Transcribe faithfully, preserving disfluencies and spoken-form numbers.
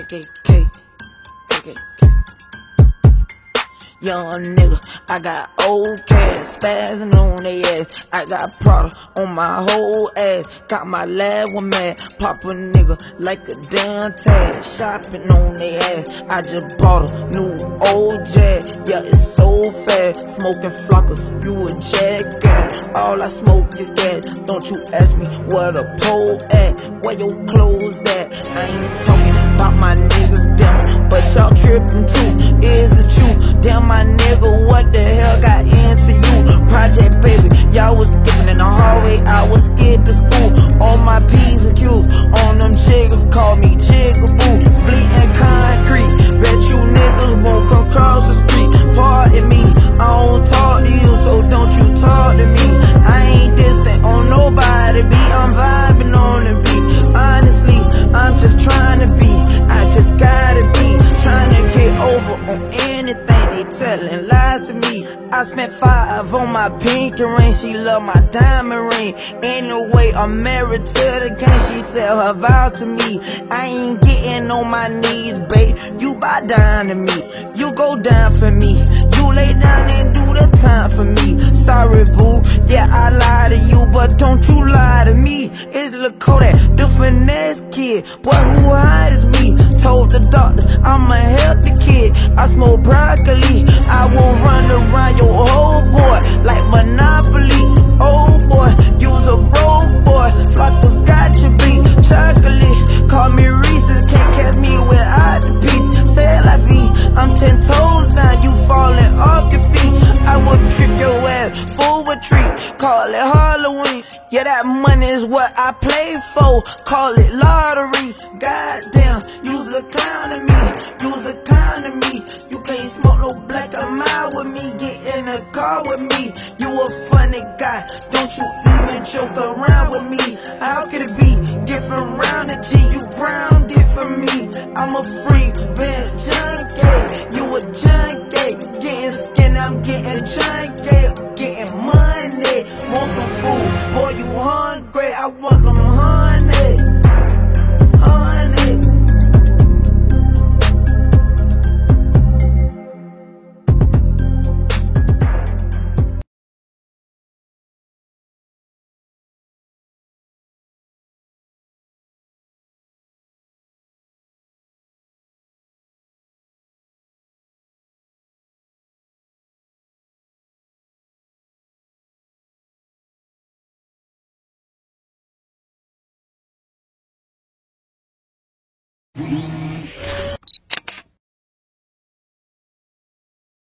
K K, K K K. Young nigga, I got old cash, spazzing on they ass. I got Prada on my whole ass. Got my lab one mad, pop a nigga like a damn tag. Shopping on they ass, I just bought a new old Jag. Yeah, it's so fast, smoking flocker, you a jackass. All I smoke is gas, don't you ask me where the pole at, where your clothes at. I ain't talking about my niggas, damn, but y'all tripping too, is it you? Damn my nigga, what the hell got into you? Project baby, y'all was skipping in the hallway, I was scared to school. On my P's and Q's, on them jiggers, call me Jigaboo. Bleeding concrete, bet you niggas won't come cross the street. Pardon me, I don't talk to you, so don't you talk to me. I ain't dissing on nobody, be I'm vibing on the beat. Honestly, I'm just trying to be, I just gotta be, trying to get over on anything. They telling lies to me. I spent five on my pinky ring, she love my diamond ring. Anyway, I'm married to the game, she said her vow to me. I ain't getting on my knees, babe, you bow down to me. You go down for me, you lay down and do the time for me. Sorry boo, yeah I lie to you, but don't you lie to me. It's Lil Kodak, the finesse kid, boy who hide is me. Told the doctor I'm a healthy kid, I smoke broccoli, I won't run around your whole boy like Monopoly. Oh boy, you's a broke boy, Flockers got you beat. Chocolate, call me Reese's, can't catch me without the piece. Say like me, I'm ten toes down, you falling off your feet. I will trick your ass, full retreat, call it Halloween. Yeah, that money is what I play for, call it lottery. Goddamn, you's a clown to me, you's a clown to me. You can't smoke no black or mild with me, get in the car with me. You a funny guy, don't you even joke around with me. How could it be different round the G, you grounded for me. I'm a free bad junkie, you a junkie. Getting skin, I'm getting junkie, getting money. Want some food, boy you hungry, I want them honey, honey. We